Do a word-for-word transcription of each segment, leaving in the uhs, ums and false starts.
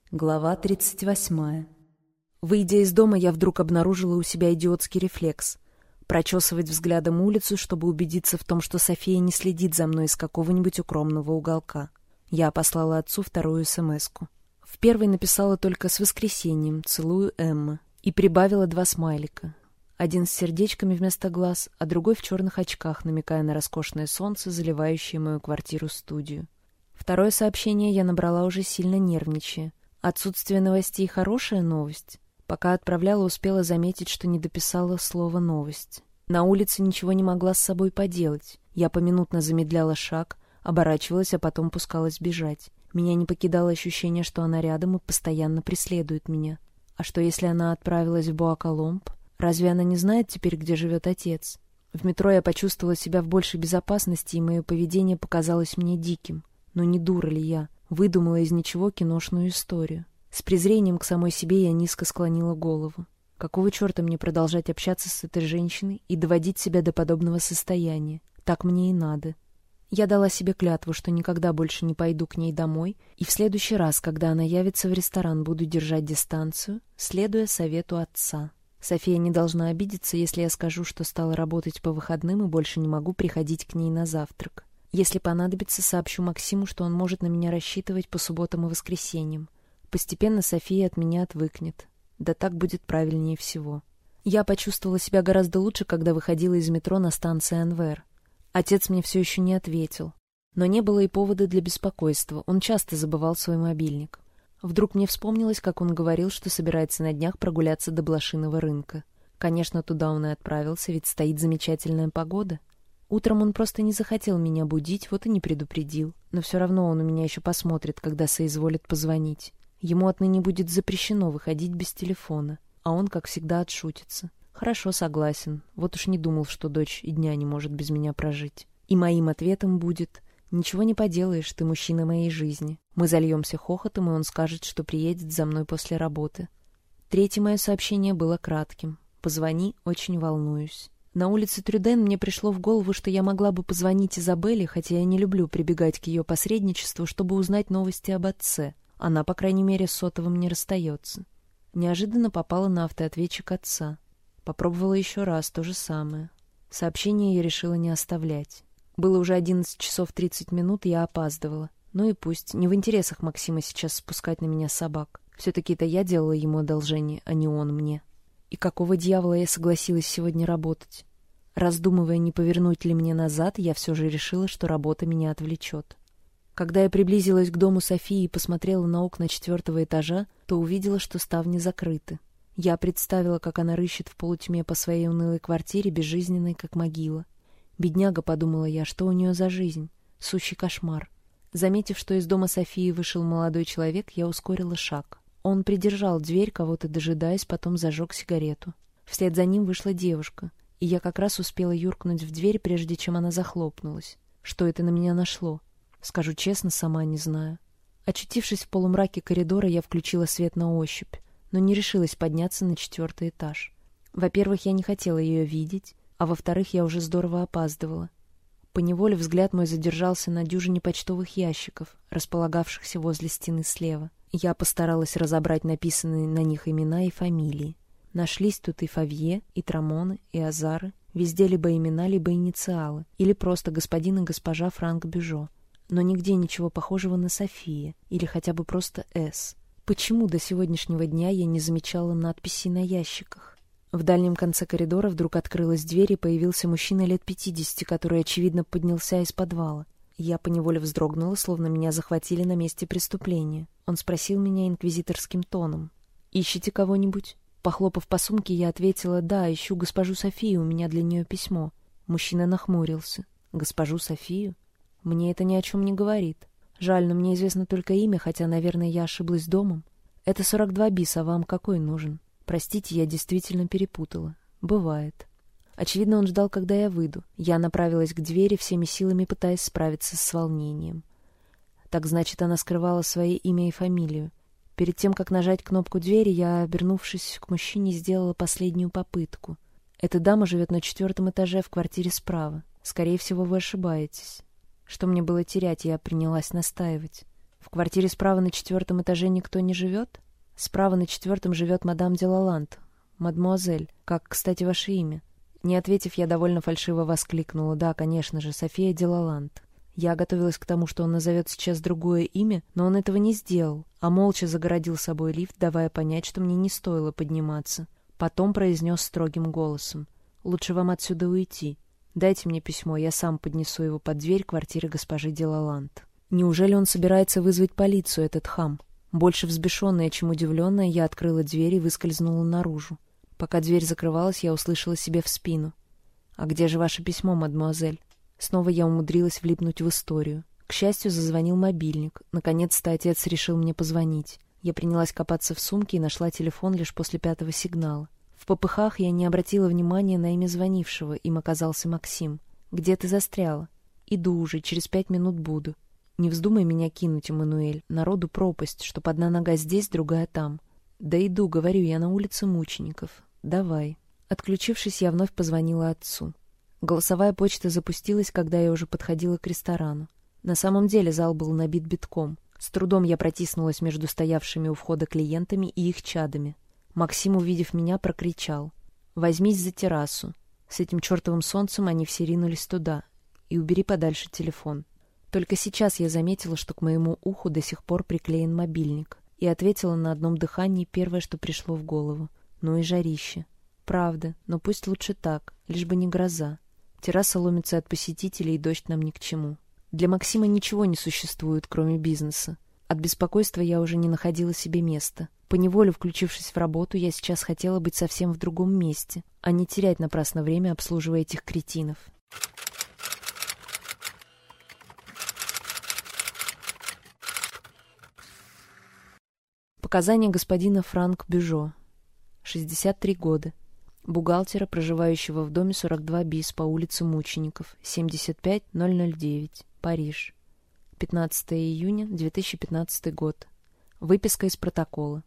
Глава тридцать восьмая. Выйдя из дома, я вдруг обнаружила у себя идиотский рефлекс — прочесывать взглядом улицу, чтобы убедиться в том, что София не следит за мной из какого-нибудь укромного уголка. Я послала отцу вторую эсэмэску. В первой написала только «С воскресеньем, целую, Эмма», и прибавила два смайлика. Один с сердечками вместо глаз, а другой в черных очках, намекая на роскошное солнце, заливающее мою квартиру-студию. Второе сообщение я набрала уже сильно нервничая. Отсутствие новостей — хорошая новость. Пока отправляла, успела заметить, что не дописала слово «новость». На улице ничего не могла с собой поделать. Я поминутно замедляла шаг, оборачивалась, а потом пускалась бежать. Меня не покидало ощущение, что она рядом и постоянно преследует меня. А что, если она отправилась в Буа-Коломб? Разве она не знает теперь, где живет отец? В метро я почувствовала себя в большей безопасности, и мое поведение показалось мне диким. Но не дура ли я? Выдумала из ничего киношную историю. С презрением к самой себе я низко склонила голову. Какого черта мне продолжать общаться с этой женщиной и доводить себя до подобного состояния? Так мне и надо. Я дала себе клятву, что никогда больше не пойду к ней домой, и в следующий раз, когда она явится в ресторан, буду держать дистанцию, следуя совету отца. София не должна обидеться, если я скажу, что стала работать по выходным и больше не могу приходить к ней на завтрак. Если понадобится, сообщу Максиму, что он может на меня рассчитывать по субботам и воскресеньям. Постепенно София от меня отвыкнет. Да так будет правильнее всего. Я почувствовала себя гораздо лучше, когда выходила из метро на станции Анвер. Отец мне все еще не ответил. Но не было и повода для беспокойства. Он часто забывал свой мобильник. Вдруг мне вспомнилось, как он говорил, что собирается на днях прогуляться до Блошиного рынка. Конечно, туда он и отправился, ведь стоит замечательная погода. Утром он просто не захотел меня будить, вот и не предупредил. Но все равно он у меня еще посмотрит, когда соизволит позвонить. Ему отныне будет запрещено выходить без телефона, а он, как всегда, отшутится. Хорошо, согласен. Вот уж не думал, что дочь и дня не может без меня прожить. И моим ответом будет: «Ничего не поделаешь, ты мужчина моей жизни». Мы зальемся хохотом, и он скажет, что приедет за мной после работы. Третье мое сообщение было кратким. «Позвони, очень волнуюсь». На улице Трюден мне пришло в голову, что я могла бы позвонить Изабелле, хотя я не люблю прибегать к ее посредничеству, чтобы узнать новости об отце. Она, по крайней мере, с сотовым не расстается. Неожиданно попала на автоответчик отца. Попробовала еще раз, то же самое. Сообщение я решила не оставлять. Было уже одиннадцать часов тридцать минут, и я опаздывала. Ну и пусть, не в интересах Максима сейчас спускать на меня собак. Все-таки это я делала ему одолжение, а не он мне. И какого дьявола я согласилась сегодня работать? Раздумывая, не повернуть ли мне назад, я все же решила, что работа меня отвлечет. Когда я приблизилась к дому Софии и посмотрела на окна четвертого этажа, то увидела, что ставни закрыты. Я представила, как она рыщет в полутьме по своей унылой квартире, безжизненной, как могила. Бедняга, подумала я, что у нее за жизнь? Сущий кошмар. Заметив, что из дома Софии вышел молодой человек, я ускорила шаг. Он придержал дверь, кого-то дожидаясь, потом зажег сигарету. Вслед за ним вышла девушка, и я как раз успела юркнуть в дверь, прежде чем она захлопнулась. Что это на меня нашло? Скажу честно, сама не знаю. Очутившись в полумраке коридора, я включила свет на ощупь, но не решилась подняться на четвертый этаж. Во-первых, я не хотела ее видеть, а во-вторых, я уже здорово опаздывала. Поневоле взгляд мой задержался на дюжине почтовых ящиков, располагавшихся возле стены слева. Я постаралась разобрать написанные на них имена и фамилии. Нашлись тут и Фавье, и Трамоны, и Азары, везде либо имена, либо инициалы, или просто господин и госпожа Франк Бюжо. Но нигде ничего похожего на София, или хотя бы просто С. Почему до сегодняшнего дня я не замечала надписей на ящиках? В дальнем конце коридора вдруг открылась дверь, и появился мужчина лет пятидесяти, который, очевидно, поднялся из подвала. Я поневоле вздрогнула, словно меня захватили на месте преступления. Он спросил меня инквизиторским тоном: «Ищете кого-нибудь?» Похлопав по сумке, я ответила: «Да, ищу госпожу Софию, у меня для нее письмо». Мужчина нахмурился. «Госпожу Софию? Мне это ни о чем не говорит. Жаль, но мне известно только имя, хотя, наверное, я ошиблась домом. Это сорок два бис, а вам какой нужен? Простите, я действительно перепутала. Бывает». Очевидно, он ждал, когда я выйду. Я направилась к двери, всеми силами пытаясь справиться с волнением. Так значит, она скрывала свое имя и фамилию. Перед тем, как нажать кнопку двери, я, обернувшись к мужчине, сделала последнюю попытку. «Эта дама живет на четвертом этаже в квартире справа. Скорее всего, вы ошибаетесь». Что мне было терять, я принялась настаивать. В квартире справа на четвертом этаже никто не живет? Справа на четвертом живет мадам де Лаланд. Мадмуазель, как, кстати, ваше имя? Не ответив, я довольно фальшиво воскликнула. Да, конечно же, София де Лаланд. Я готовилась к тому, что он назовет сейчас другое имя, но он этого не сделал, а молча загородил собой лифт, давая понять, что мне не стоило подниматься. Потом произнес строгим голосом. «Лучше вам отсюда уйти. Дайте мне письмо, я сам поднесу его под дверь квартиры госпожи де Лаланд». Неужели он собирается вызвать полицию, этот хам? Больше взбешенная, чем удивленная, я открыла дверь и выскользнула наружу. Пока дверь закрывалась, я услышала себе в спину. «А где же ваше письмо, мадемуазель?» Снова я умудрилась влипнуть в историю. К счастью, зазвонил мобильник. Наконец-то отец решил мне позвонить. Я принялась копаться в сумке и нашла телефон лишь после пятого сигнала. В попыхах я не обратила внимания на имя звонившего, им оказался Максим. «Где ты застряла?» «Иду уже, через пять минут буду». «Не вздумай меня кинуть, Эммануэль. Народу пропасть, чтоб одна нога здесь, другая там». «Да иду, говорю, я на улице Мучеников. Давай». Отключившись, я вновь позвонила отцу. Голосовая почта запустилась, когда я уже подходила к ресторану. На самом деле зал был набит битком. С трудом я протиснулась между стоявшими у входа клиентами и их чадами. Максим, увидев меня, прокричал: «Возьмись за террасу». С этим чертовым солнцем они все ринулись туда. «И убери подальше телефон». Только сейчас я заметила, что к моему уху до сих пор приклеен мобильник, и ответила на одном дыхании первое, что пришло в голову. Ну и жарище. Правда, но пусть лучше так, лишь бы не гроза. Терраса ломится от посетителей, и дождь нам ни к чему. Для Максима ничего не существует, кроме бизнеса. От беспокойства я уже не находила себе места. Поневоле включившись в работу, я сейчас хотела быть совсем в другом месте, а не терять напрасно время, обслуживая этих кретинов. Показания господина Франк Бюжо. шестьдесят три года. Бухгалтера, проживающего в доме сорок два бис по улице Мучеников, семьдесят пять ноль ноль девять, Париж. пятнадцатого июня две тысячи пятнадцатый год. Выписка из протокола.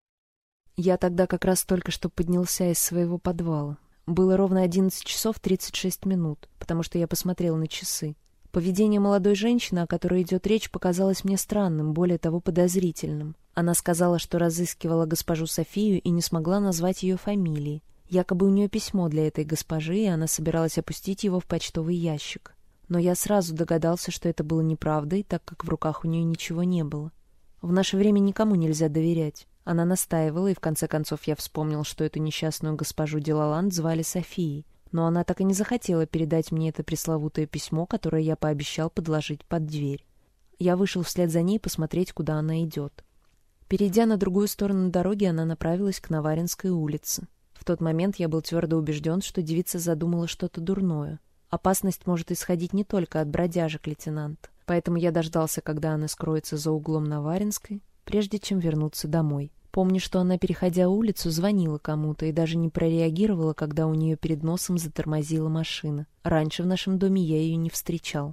Я тогда как раз только что поднялся из своего подвала. Было ровно одиннадцать часов тридцать шесть минут, потому что я посмотрел на часы. Поведение молодой женщины, о которой идет речь, показалось мне странным, более того, подозрительным. Она сказала, что разыскивала госпожу Софию и не смогла назвать ее фамилии. Якобы у нее письмо для этой госпожи, и она собиралась опустить его в почтовый ящик. Но я сразу догадался, что это было неправдой, так как в руках у нее ничего не было. В наше время никому нельзя доверять. Она настаивала, и в конце концов я вспомнил, что эту несчастную госпожу де Лаланд звали Софией. Но она так и не захотела передать мне это пресловутое письмо, которое я пообещал подложить под дверь. Я вышел вслед за ней посмотреть, куда она идет. Перейдя на другую сторону дороги, она направилась к Наваринской улице. В тот момент я был твердо убежден, что девица задумала что-то дурное. Опасность может исходить не только от бродяжек, лейтенант. Поэтому я дождался, когда она скроется за углом Наваринской, прежде чем вернуться домой. Помню, что она, переходя улицу, звонила кому-то и даже не прореагировала, когда у нее перед носом затормозила машина. Раньше в нашем доме я ее не встречал.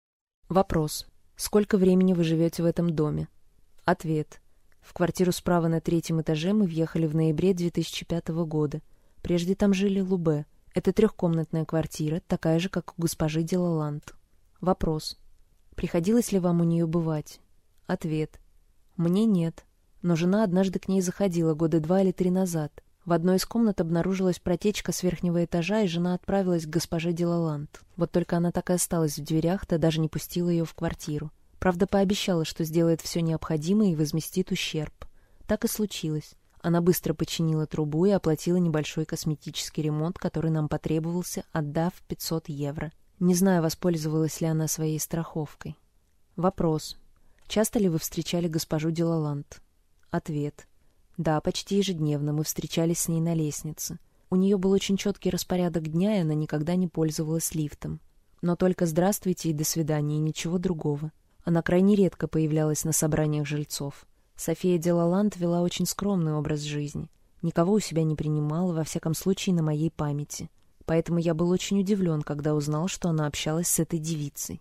Вопрос. Сколько времени вы живете в этом доме? Ответ. В квартиру справа на третьем этаже мы въехали в ноябре две тысячи пятого года. Прежде там жили Лубе. Это трехкомнатная квартира, такая же, как у госпожи де Лаланд. Вопрос. Приходилось ли вам у нее бывать? Ответ. Мне нет. Но жена однажды к ней заходила года два или три назад. В одной из комнат обнаружилась протечка с верхнего этажа, и жена отправилась к госпоже де Лаланд. Вот только она так и осталась в дверях, та даже не пустила ее в квартиру. Правда, пообещала, что сделает все необходимое и возместит ущерб. Так и случилось. Она быстро починила трубу и оплатила небольшой косметический ремонт, который нам потребовался, отдав пятьсот евро. Не знаю, воспользовалась ли она своей страховкой. Вопрос. Часто ли вы встречали госпожу де Лаланд? Ответ. Да, почти ежедневно мы встречались с ней на лестнице. У нее был очень четкий распорядок дня, и она никогда не пользовалась лифтом. Но только «здравствуйте» и «до свидания», и ничего другого. Она крайне редко появлялась на собраниях жильцов. София де Лаланд вела очень скромный образ жизни. Никого у себя не принимала, во всяком случае, на моей памяти. Поэтому я был очень удивлен, когда узнал, что она общалась с этой девицей.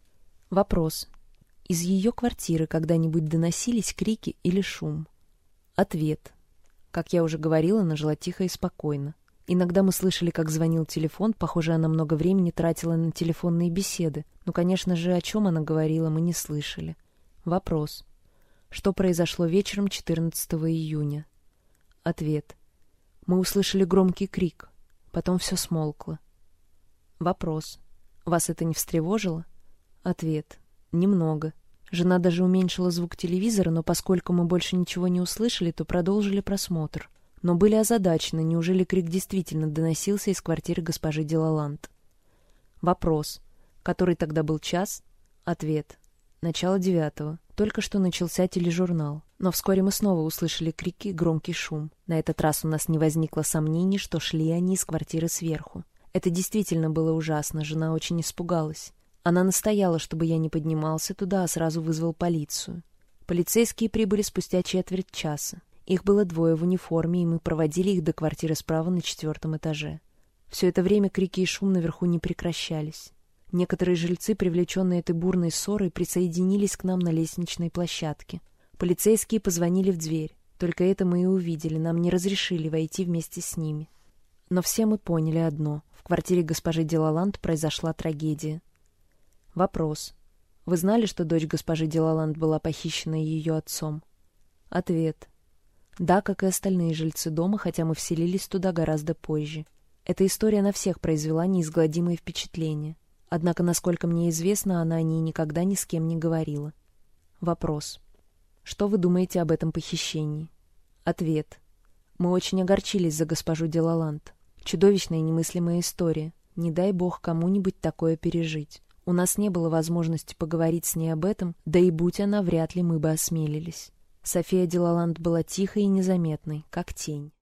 Вопрос. Из ее квартиры когда-нибудь доносились крики или шум? Ответ. Как я уже говорила, она жила тихо и спокойно. Иногда мы слышали, как звонил телефон, похоже, она много времени тратила на телефонные беседы. Но, конечно же, о чем она говорила, мы не слышали. Вопрос. Что произошло вечером четырнадцатого июня? Ответ. Мы услышали громкий крик. Потом все смолкло. Вопрос. Вас это не встревожило? Ответ. Немного. Жена даже уменьшила звук телевизора, но поскольку мы больше ничего не услышали, то продолжили просмотр. Но были озадачены, неужели крик действительно доносился из квартиры госпожи де Лаланд? Вопрос. Который тогда был час? Ответ. Начало девятого. Только что начался тележурнал. Но вскоре мы снова услышали крики и громкий шум. На этот раз у нас не возникло сомнений, что шли они из квартиры сверху. Это действительно было ужасно, жена очень испугалась. Она настояла, чтобы я не поднимался туда, а сразу вызвал полицию. Полицейские прибыли спустя четверть часа. Их было двое в униформе, и мы проводили их до квартиры справа на четвертом этаже. Все это время крики и шум наверху не прекращались. Некоторые жильцы, привлеченные этой бурной ссорой, присоединились к нам на лестничной площадке. Полицейские позвонили в дверь. Только это мы и увидели, нам не разрешили войти вместе с ними. Но все мы поняли одно. В квартире госпожи де Лаланд произошла трагедия. Вопрос. Вы знали, что дочь госпожи де Лаланд была похищена ее отцом? Ответ. Да, как и остальные жильцы дома, хотя мы вселились туда гораздо позже. Эта история на всех произвела неизгладимое впечатление. Однако, насколько мне известно, она о ней никогда ни с кем не говорила. Вопрос. Что вы думаете об этом похищении? Ответ. Мы очень огорчились за госпожу де Лаланд. Чудовищная и немыслимая история. Не дай бог кому-нибудь такое пережить. У нас не было возможности поговорить с ней об этом, да и будь она, вряд ли мы бы осмелились. София де Лаланд была тихой и незаметной, как тень.